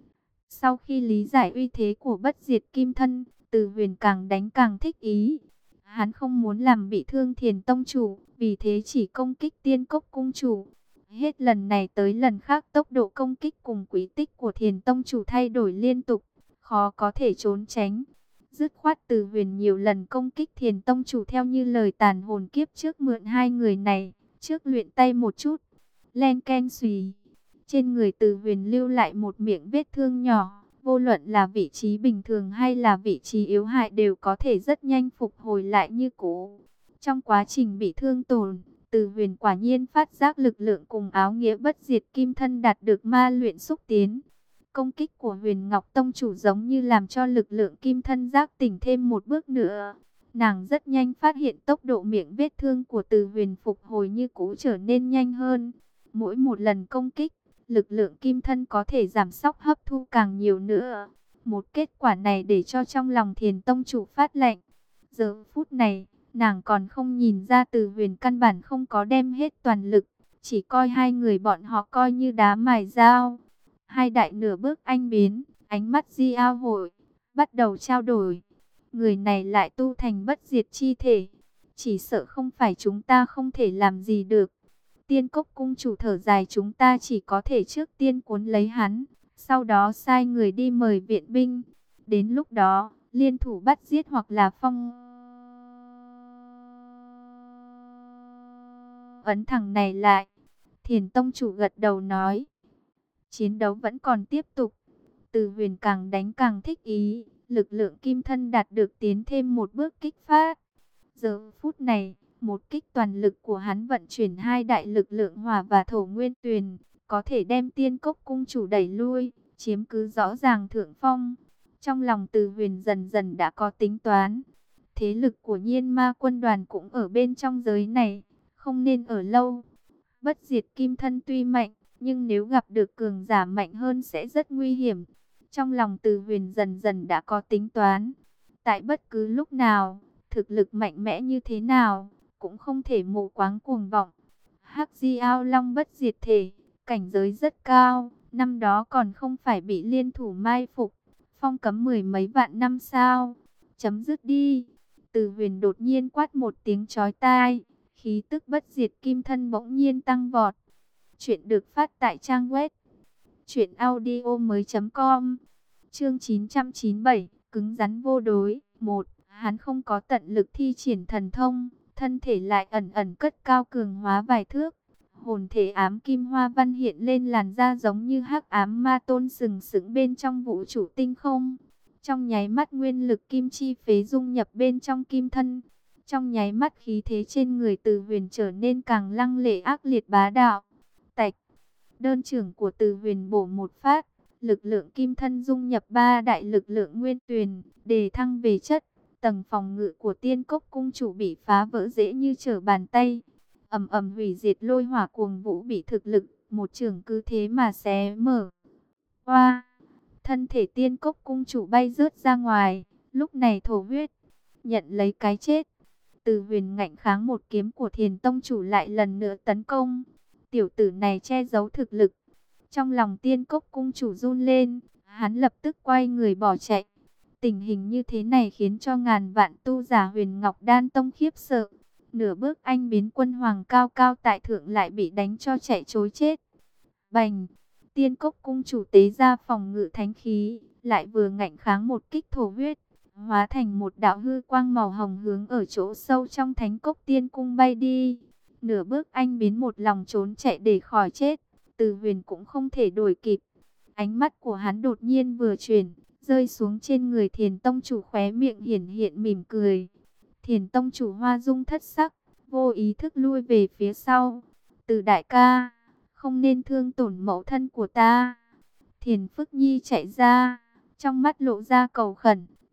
Sau khi lý giải uy thế của bất diệt kim thân, Từ Huyền càng đánh càng thích ý. Hắn không muốn làm bị thương Thiền Tông chủ, vì thế chỉ công kích Tiên Cốc cung chủ. Hết lần này tới lần khác tốc độ công kích cùng quý tích của Thiền Tông chủ thay đổi liên tục, khó có thể trốn tránh. Dứt khoát Từ Huyền nhiều lần công kích Thiền Tông chủ theo như lời tàn hồn kiếp trước mượn hai người này, trước luyện tay một chút, len ken xùy. Trên người Từ Huyền lưu lại một miệng vết thương nhỏ, vô luận là vị trí bình thường hay là vị trí yếu hại đều có thể rất nhanh phục hồi lại như cũ. Trong quá trình bị thương tổn, Từ Huyền quả nhiên phát giác lực lượng cùng áo nghĩa bất diệt kim thân đạt được ma luyện xúc tiến. Công kích của Huyền Ngọc Tông chủ giống như làm cho lực lượng kim thân giác tỉnh thêm một bước nữa. Nàng rất nhanh phát hiện tốc độ miệng vết thương của Từ Huyền phục hồi như cũ trở nên nhanh hơn. Mỗi một lần công kích, lực lượng kim thân có thể giảm sóc hấp thu càng nhiều nữa. Một kết quả này để cho trong lòng Thiền Tông chủ phát lạnh. Giờ phút này, nàng còn không nhìn ra Từ Huyền căn bản không có đem hết toàn lực, chỉ coi hai người bọn họ coi như đá mài dao. Hai đại nửa bước anh biến, ánh mắt Di Ao hội, bắt đầu trao đổi. Người này lại tu thành bất diệt chi thể, chỉ sợ không phải chúng ta không thể làm gì được. Tiên Cốc cung chủ thở dài, chúng ta chỉ có thể trước tiên cuốn lấy hắn, sau đó sai người đi mời viện binh. Đến lúc đó, liên thủ bắt giết hoặc là phong ấn thằng này lại. Thiền Tông chủ gật đầu nói. Chiến đấu vẫn còn tiếp tục. Từ Huyền càng đánh càng thích ý, lực lượng kim thân đạt được tiến thêm một bước kích phát. Giờ phút này, một kích toàn lực của hắn vận chuyển hai đại lực lượng hỏa và thổ nguyên tuyền, có thể đem Tiên Cốc cung chủ đẩy lui, chiếm cứ rõ ràng thượng phong. Trong lòng Từ Huyền dần dần đã có tính toán. Thế lực của Nhiên Ma quân đoàn cũng ở bên trong giới này, không nên ở lâu. Bất diệt kim thân tuy mạnh, nhưng nếu gặp được cường giả mạnh hơn sẽ rất nguy hiểm. Trong lòng Từ Huyền dần dần đã có tính toán. Tại bất cứ lúc nào, thực lực mạnh mẽ như thế nào, cũng không thể mù quáng cuồng vọng. Hắc Di Ao Long bất diệt thể, cảnh giới rất cao, năm đó còn không phải bị liên thủ mai phục, phong cấm mười mấy vạn năm sao. Chấm dứt đi. Từ Huyền đột nhiên quát một tiếng chói tai, khí tức bất diệt kim thân bỗng nhiên tăng vọt. Chuyện được phát tại trang web truyện audio mới chấm com. Chương chín trăm chín mươi bảy, cứng rắn vô đối. Một, hắn không có tận lực thi triển thần thông, thân thể lại ẩn ẩn cất cao cường hóa vài thước. Hồn thể ám kim hoa văn hiện lên làn da giống như hắc ám ma tôn sừng sững bên trong vũ trụ tinh không. Trong nháy mắt nguyên lực kim chi phế dung nhập bên trong kim thân. Trong nháy mắt khí thế trên người Từ Huyền trở nên càng lăng lệ ác liệt bá đạo. Tạch, đơn trưởng của Từ Huyền bổ một phát, lực lượng kim thân dung nhập ba đại lực lượng nguyên tuyền, đề thăng về chất. Tầng phòng ngự của Tiên Cốc cung chủ bị phá vỡ dễ như trở bàn tay. Ầm ầm hủy diệt lôi hỏa cuồng vũ bị thực lực một trường cứ thế mà xé mở. Hoa, thân thể Tiên Cốc cung chủ bay rớt ra ngoài, lúc này thổ huyết, nhận lấy cái chết. Từ Huyền ngạnh kháng một kiếm của Thiền Tông chủ lại lần nữa tấn công. Tiểu tử này che giấu thực lực. Trong lòng Tiên Cốc cung chủ run lên, hắn lập tức quay người bỏ chạy. Tình hình như thế này khiến cho ngàn vạn tu giả Huyền Ngọc Đan Tông khiếp sợ. Nửa bước anh biến quân hoàng cao cao tại thượng lại bị đánh cho chạy trối chết. Bành! Tiên Cốc cung chủ tế ra phòng ngự thánh khí, lại vừa ngạnh kháng một kích thổ huyết, hóa thành một đạo hư quang màu hồng hướng ở chỗ sâu trong Thánh Cốc Tiên cung bay đi. Nửa bước anh biến một lòng trốn chạy để khỏi chết, Từ Huyền cũng không thể đuổi kịp. Ánh mắt của hắn đột nhiên vừa chuyển, rơi xuống trên người Thiền Tông chủ, khóe miệng hiển hiện mỉm cười. Thiền Tông chủ hoa dung thất sắc, vô ý thức lui về phía sau. Từ đại ca, không nên thương tổn mẫu thân của ta. Thiền Phức Nhi chạy ra, trong mắt lộ ra cầu khẩn,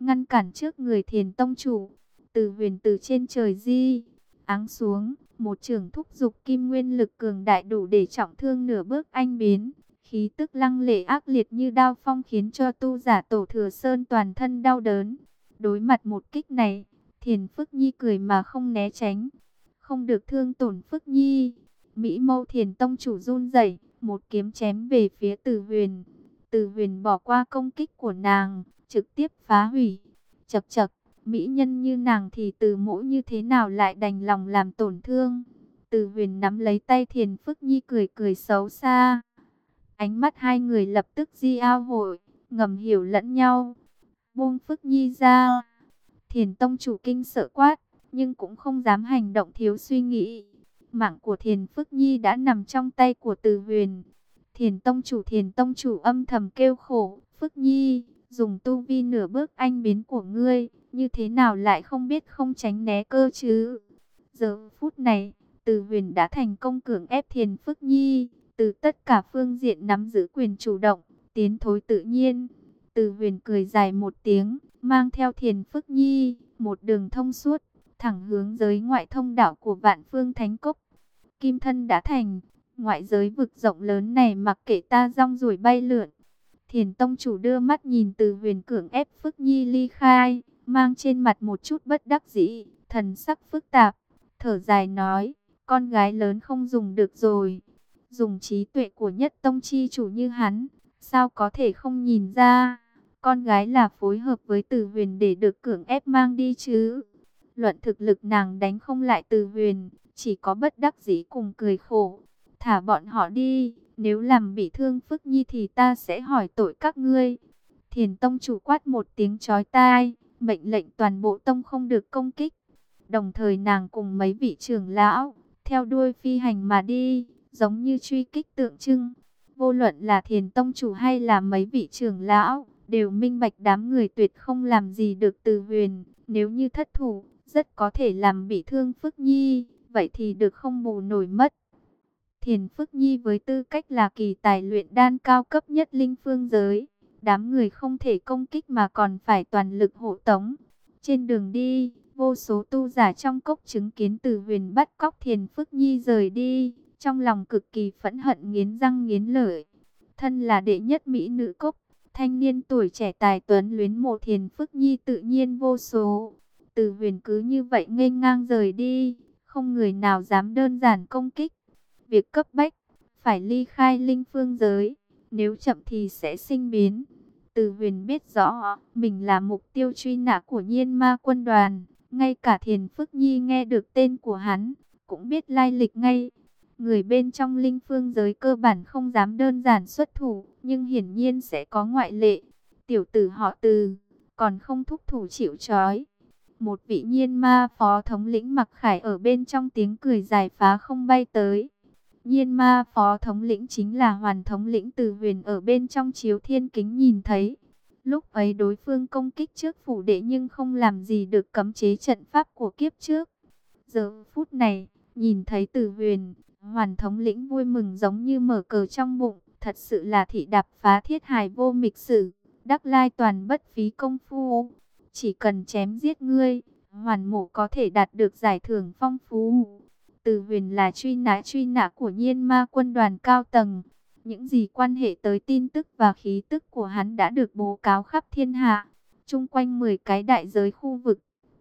ngăn cản trước người Thiền tông chủ. Từ Huyền từ trên trời di áng xuống, một chưởng thúc dục kim nguyên lực cường đại đủ để trọng thương nửa bước anh biến. Khí tức lăng lệ ác liệt như đao phong khiến cho tu giả Tổ Thừa Sơn toàn thân đau đớn. Đối mặt một kích này, Thiền Phức Nhi cười mà không né tránh. Không được thương tổn Phức Nhi. Mỹ mâu Thiền tông chủ run rẩy, một kiếm chém về phía Từ Huyền. Từ Huyền bỏ qua công kích của nàng, trực tiếp phá hủy. Chậc chậc, mỹ nhân như nàng thì Từ Mỗ như thế nào lại đành lòng làm tổn thương. Từ Huyền nắm lấy tay Thiền Phức Nhi cười cười xấu xa. Ánh mắt hai người lập tức di ao hội, ngầm hiểu lẫn nhau. Buông Phức Nhi ra. Thiền tông chủ kinh sợ quát, nhưng cũng không dám hành động thiếu suy nghĩ. Mạng của Thiền Phức Nhi đã nằm trong tay của Từ Huyền. Thiền tông chủ Thiền tông chủ âm thầm kêu khổ. Phức Nhi, dùng tu vi nửa bước anh biến của ngươi, như thế nào lại không biết không tránh né cơ chứ. Giờ phút này, Từ Huyền đã thành công cưỡng ép Thiền Phức Nhi, từ tất cả phương diện nắm giữ quyền chủ động, tiến thối tự nhiên. Từ Huyền cười dài một tiếng, mang theo Thiền Phức Nhi, một đường thông suốt, thẳng hướng giới ngoại thông đạo của Vạn Phương Thánh Cốc. Kim thân đã thành, ngoại giới vực rộng lớn này mặc kệ ta rong ruổi bay lượn. Thiền tông chủ đưa mắt nhìn Từ Huyền cưỡng ép Phức Nhi ly khai, mang trên mặt một chút bất đắc dĩ, thần sắc phức tạp, thở dài nói, con gái lớn không dùng được rồi. Dùng trí tuệ của nhất tông chi chủ như hắn, sao có thể không nhìn ra, con gái là phối hợp với Từ Huyền để được cưỡng ép mang đi chứ. Luận thực lực nàng đánh không lại Từ Huyền, chỉ có bất đắc dĩ cùng cười khổ. Thả bọn họ đi, nếu làm bị thương Phức Nhi thì ta sẽ hỏi tội các ngươi. Thiền tông chủ quát một tiếng chói tai, mệnh lệnh toàn bộ tông không được công kích. Đồng thời nàng cùng mấy vị trưởng lão, theo đuôi phi hành mà đi, giống như truy kích tượng trưng. Vô luận là Thiền tông chủ hay là mấy vị trưởng lão, đều minh bạch đám người tuyệt không làm gì được Từ Huyền. Nếu như thất thủ, rất có thể làm bị thương Phức Nhi, vậy thì được không bù nổi mất. Thiền Phức Nhi với tư cách là kỳ tài luyện đan cao cấp nhất linh phương giới, đám người không thể công kích mà còn phải toàn lực hộ tống. Trên đường đi, vô số tu giả trong cốc chứng kiến Từ Huyền bắt cóc Thiền Phức Nhi rời đi, trong lòng cực kỳ phẫn hận nghiến răng nghiến lợi. Thân là đệ nhất mỹ nữ cốc, thanh niên tuổi trẻ tài tuấn luyến mộ Thiền Phức Nhi tự nhiên vô số. Từ Huyền cứ như vậy nghênh ngang rời đi, không người nào dám đơn giản công kích. Việc cấp bách, phải ly khai linh phương giới, nếu chậm thì sẽ sinh biến. Từ Huyền biết rõ, mình là mục tiêu truy nã của Nhiên Ma quân đoàn, ngay cả Thiền Phức Nhi nghe được tên của hắn, cũng biết lai lịch ngay. Người bên trong linh phương giới cơ bản không dám đơn giản xuất thủ, nhưng hiển nhiên sẽ có ngoại lệ. Tiểu tử họ Từ, còn không thúc thủ chịu trói. Một vị Nhiên Ma phó thống lĩnh mặc khải ở bên trong tiếng cười dài phá không bay tới. Nhiên Ma phó thống lĩnh chính là Hoàn thống lĩnh Từ Huyền ở bên trong chiếu thiên kính nhìn thấy. Lúc ấy đối phương công kích trước phủ đệ nhưng không làm gì được cấm chế trận pháp của kiếp trước. Giờ phút này, nhìn thấy Từ Huyền, Hoàn thống lĩnh vui mừng giống như mở cờ trong bụng. Thật sự là thị đạp phá thiết hài vô mịch sử, đắc lai toàn bất phí công phu. Chỉ cần chém giết ngươi, Hoàn mộ có thể đạt được giải thưởng phong phú. Từ Huyền là truy nã truy nã của Nhiên Ma quân đoàn cao tầng. Những gì quan hệ tới tin tức và khí tức của hắn đã được bố cáo khắp thiên hạ. Chung quanh mười cái đại giới khu vực.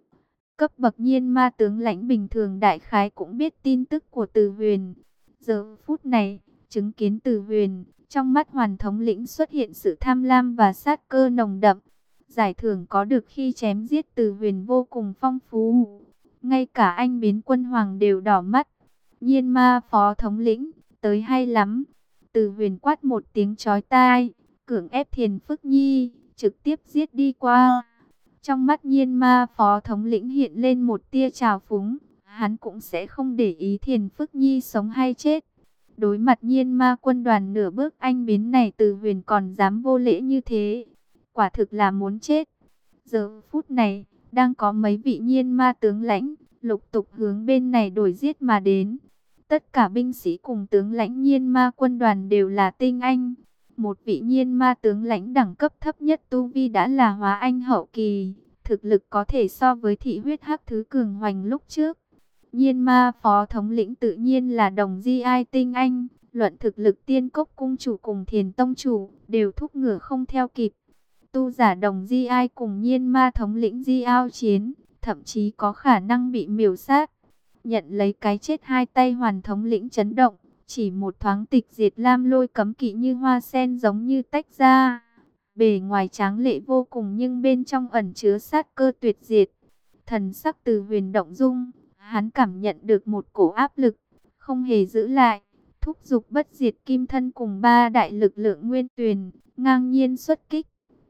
Cấp bậc Nhiên Ma tướng lãnh bình thường đại khái cũng biết tin tức của Từ Huyền. Giờ phút này, chứng kiến Từ Huyền, trong mắt Hoàn thống lĩnh xuất hiện sự tham lam và sát cơ nồng đậm. Giải thưởng có được khi chém giết Từ Huyền vô cùng phong phú. Ngay cả anh biến quân hoàng đều đỏ mắt. Nhiên Ma phó thống lĩnh, tới hay lắm. Từ Huyền quát một tiếng chói tai, cưỡng ép Thiền Phức Nhi, trực tiếp giết đi qua. Trong mắt Nhiên Ma phó thống lĩnh hiện lên một tia trào phúng. Hắn cũng sẽ không để ý Thiền Phức Nhi sống hay chết. Đối mặt Nhiên Ma quân đoàn nửa bước anh biến này, Từ Huyền còn dám vô lễ như thế. Quả thực là muốn chết. Giờ phút này, đang có mấy vị Nhiên Ma tướng lãnh, lục tục hướng bên này đuổi giết mà đến. Tất cả binh sĩ cùng tướng lãnh Nhiên Ma quân đoàn đều là tinh anh. Một vị nhiên ma tướng lãnh đẳng cấp thấp nhất tu vi đã là hóa anh hậu kỳ, thực lực có thể so với thị huyết hắc thứ cường hoành lúc trước. Nhiên ma phó thống lĩnh tự nhiên là Đồng Di Ai tinh anh, luận thực lực Tiên Cốc cung chủ cùng Thiền tông chủ đều thúc ngựa không theo kịp. Tu giả Đồng Di Ai cùng nhiên ma thống lĩnh Di Ao chiến, thậm chí có khả năng bị miểu sát. Nhận lấy cái chết hai tay hoàn thống lĩnh chấn động, chỉ một thoáng tịch diệt lam lôi cấm kỵ như hoa sen giống như tách ra. Bề ngoài tráng lệ vô cùng nhưng bên trong ẩn chứa sát cơ tuyệt diệt. Thần sắc Từ Huyền động dung, hắn cảm nhận được một cổ áp lực, không hề giữ lại, thúc giục bất diệt kim thân cùng ba đại lực lượng nguyên tuyền, ngang nhiên xuất kích.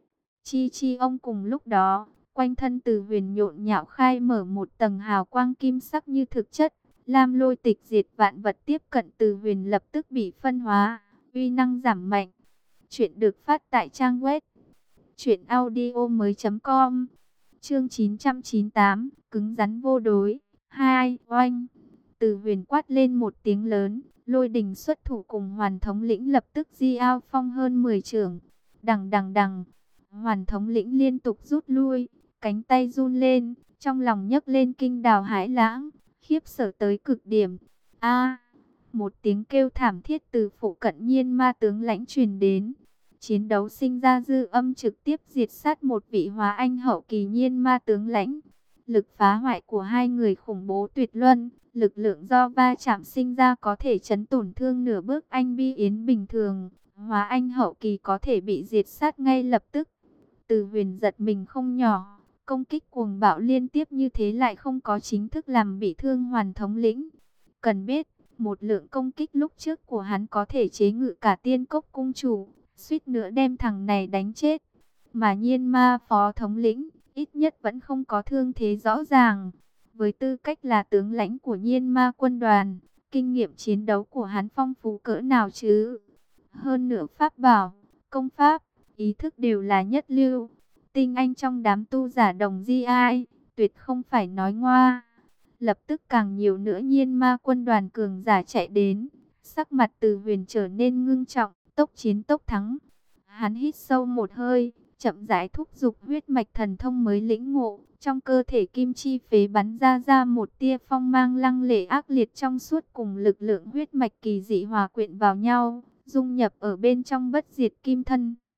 Chi chi ông cùng lúc đó, quanh thân Từ Huyền nhộn nhạo khai mở một tầng hào quang kim sắc như thực chất, lam lôi tịch diệt vạn vật tiếp cận Từ Huyền lập tức bị phân hóa, uy năng giảm mạnh. Chuyện được phát tại trang web truyện audio mới chấm com. Chương chín trăm chín mươi tám, cứng rắn vô đối. Hai, oanh. Từ Huyền quát lên một tiếng lớn, lôi đình xuất thủ cùng Hoàn thống lĩnh lập tức di ao phong hơn mười chưởng. Đằng đằng đằng, Hoàn thống lĩnh liên tục rút lui, cánh tay run lên, trong lòng nhấc lên kinh đào hãi lãng, khiếp sợ tới cực điểm. A, một tiếng kêu thảm thiết từ phụ cận nhiên ma tướng lãnh truyền đến. Chiến đấu sinh ra dư âm trực tiếp diệt sát một vị hóa anh hậu kỳ nhiên ma tướng lãnh. Lực phá hoại của hai người khủng bố tuyệt luân, lực lượng do va chạm sinh ra có thể chấn tổn thương nửa bước anh bi yến bình thường. Hóa anh hậu kỳ có thể bị diệt sát ngay lập tức. Từ Huyền giật mình không nhỏ, công kích cuồng bạo liên tiếp như thế lại không có chính thức làm bị thương Hoàn thống lĩnh. Cần biết, một lượng công kích lúc trước của hắn có thể chế ngự cả Tiên Cốc cung chủ, suýt nữa đem thằng này đánh chết. Mà nhiên ma phó thống lĩnh, ít nhất vẫn không có thương thế rõ ràng. Với tư cách là tướng lãnh của nhiên ma quân đoàn, kinh nghiệm chiến đấu của hắn phong phú cỡ nào chứ. Hơn nữa pháp bảo, công pháp, ý thức đều là nhất lưu. Tinh anh trong đám tu giả Đồng Di Ai, tuyệt không phải nói ngoa. Lập tức càng nhiều nữa nhiên ma quân đoàn cường giả chạy đến. Sắc mặt Từ Huyền trở nên ngưng trọng, tốc chiến tốc thắng. Hắn hít sâu một hơi, chậm rãi thúc giục huyết mạch thần thông mới lĩnh ngộ. Trong cơ thể kim chi phế bắn ra ra một tia phong mang lăng lệ ác liệt trong suốt cùng lực lượng huyết mạch kỳ dị hòa quyện vào nhau, dung nhập ở bên trong bất diệt kim thân.